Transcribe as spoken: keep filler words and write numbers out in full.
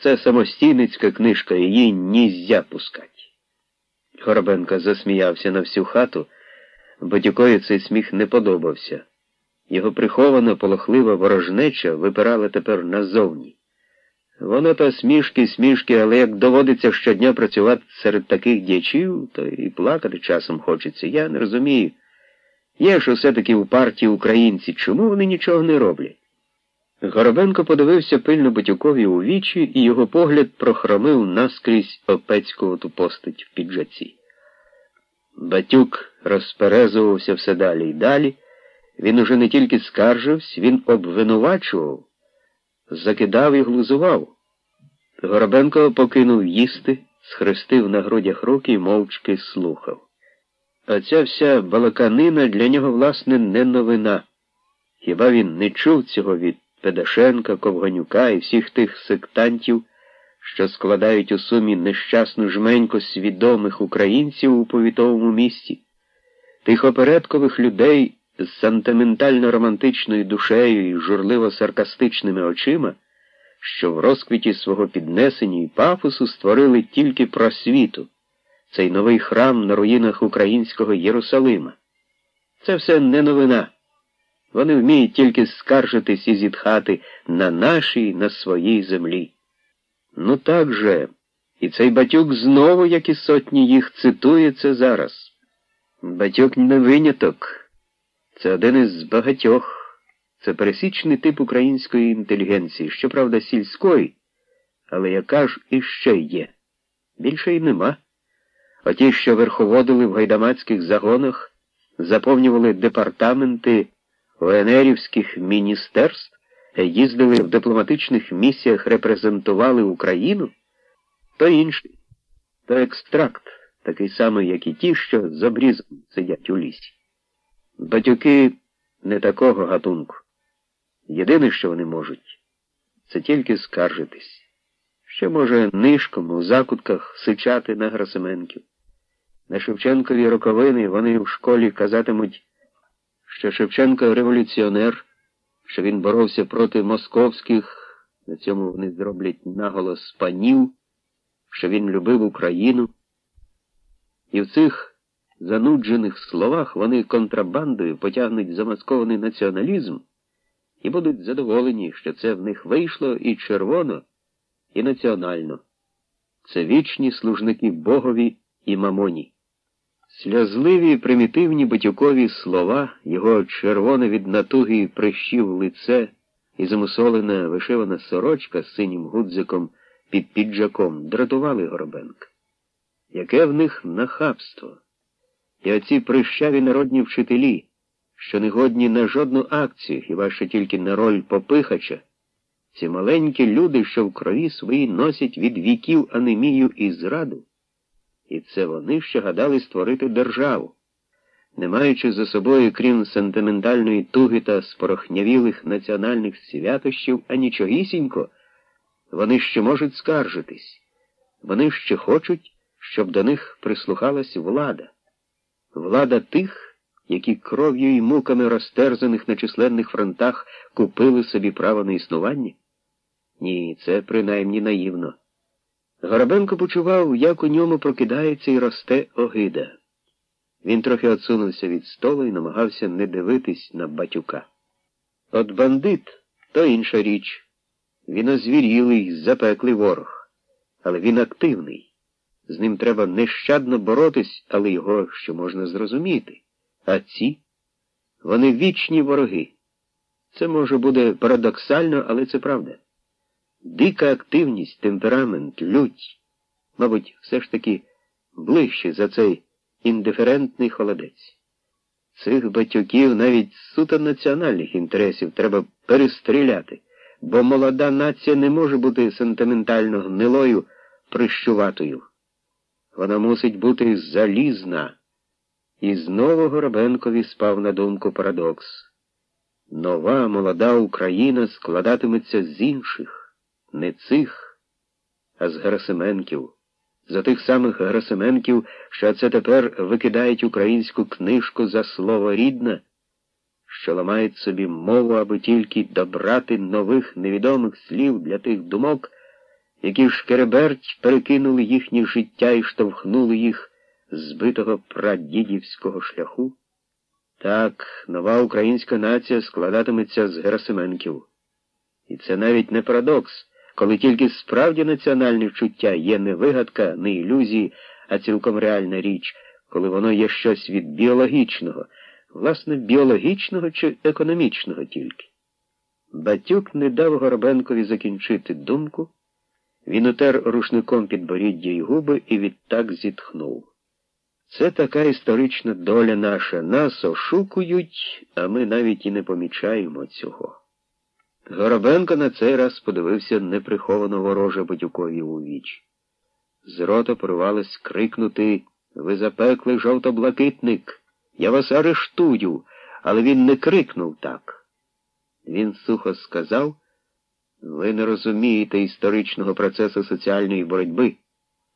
Це самостійницька книжка, її нізя пускать. Горобенко засміявся на всю хату, Батюкові цей сміх не подобався. Його прихована, полохлива ворожнеча випирала тепер назовні. Воно то смішки, смішки, але як доводиться щодня працювати серед таких дячів, то і плакати часом хочеться. Я не розумію. Є ж усе-таки у партії українці, чому вони нічого не роблять? Горобенко подивився пильно Батюкові у вічі, і його погляд прохромив наскрізь опецькувату постать в піджаці. Батюк розперезувався все далі і далі. Він уже не тільки скаржився, він обвинувачував, закидав і глузував. Горобенко покинув їсти, схрестив на грудях руки і мовчки слухав. А ця вся балаканина для нього, власне, не новина. Хіба він не чув цього від Педашенка, Ковганюка і всіх тих сектантів, що складають у сумі нещасну жменьку свідомих українців у повітовому місті, тих опередкових людей з сентиментально-романтичною душею і журливо-саркастичними очима, що в розквіті свого піднесення і пафосу створили тільки просвіту, цей новий храм на руїнах українського Єрусалима. Це все не новина. Вони вміють тільки скаржитись і зітхати на нашій, на своїй землі. Ну так же, і цей Батюк знову, як і сотні їх, цитує це зараз. Батюк не виняток. Це один із багатьох. Це пересічний тип української інтелігенції, щоправда, сільської, але яка ж іще є. Більше й нема. Оті, що верховодили в гайдамацьких загонах, заповнювали департаменти ОНРівських міністерств, їздили в дипломатичних місіях, репрезентували Україну, то інший, то екстракт, такий самий, як і ті, що з обрізом сидять у лісі. Батюки не такого гатунку. Єдине, що вони можуть, це тільки скаржитись. Ще, може, нишком у закутках сичати на Герасименків. На Шевченкові роковини вони в школі казатимуть, що Шевченко революціонер, що він боровся проти московських, на цьому вони зроблять наголос панів, що він любив Україну. І в цих зануджених словах вони контрабандою потягнуть замаскований націоналізм і будуть задоволені, що це в них вийшло і червоно, і національно. Це вічні служники Богові і Мамоні. Сльозливі примітивні Батюкові слова, його червоне від натуги і прищів лице і замусолена вишивана сорочка з синім гудзиком під піджаком дратували Горобенка. Яке в них нахабство! І оці прищаві народні вчителі, що не годні на жодну акцію, хіба що тільки на роль попихача, ці маленькі люди, що в крові своїй носять від віків анемію і зраду, і це вони ще гадали створити державу, не маючи за собою, крім сентиментальної туги та спорохнявілих національних святощів, а нічогісінько, вони ще можуть скаржитись, вони ще хочуть, щоб до них прислухалась влада. Влада тих, які кров'ю і муками розтерзаних на численних фронтах купили собі право на існування? Ні, це принаймні наївно. Горобенко почував, як у ньому прокидається і росте огида. Він трохи отсунувся від столу і намагався не дивитись на Батюка. От бандит – то інша річ. Він озвірілий, запеклий ворог. Але він активний. З ним треба нещадно боротись, але його ще можна зрозуміти. А ці? Вони вічні вороги. Це, може, буде парадоксально, але це правда. Дика активність, темперамент, лють, мабуть, все ж таки ближче за цей індиферентний холодець. Цих батюків навіть з суто національних інтересів треба перестріляти, бо молода нація не може бути сентиментально гнилою, прищуватою. Вона мусить бути залізна. І знову Горобенкові спав на думку парадокс. Нова, молода Україна складатиметься з інших, не цих, а з Герасименків. За тих самих Герасименків, що це тепер викидають українську книжку за слово рідне, що ламають собі мову, аби тільки добрати нових невідомих слів для тих думок, які шкереберть перекинули їхнє життя і штовхнули їх з збитого прадідівського шляху? Так, нова українська нація складатиметься з Герасименків. І це навіть не парадокс, коли тільки справді національне чуття є не вигадка, не ілюзії, а цілком реальна річ, коли воно є щось від біологічного, власне, біологічного чи економічного тільки. Батюк не дав Горобенкові закінчити думку, він утер рушником підборіддя й губи і відтак зітхнув. Це така історична доля наша. Нас ошукують, а ми навіть і не помічаємо цього. Горобенко на цей раз подивився неприховано вороже Батюкові у вічі. З рота порвалось крикнути: «Ви запеклий жовто-блакитник! Я вас арештую!» Але він не крикнув так. Він сухо сказав: «Ви не розумієте історичного процесу соціальної боротьби.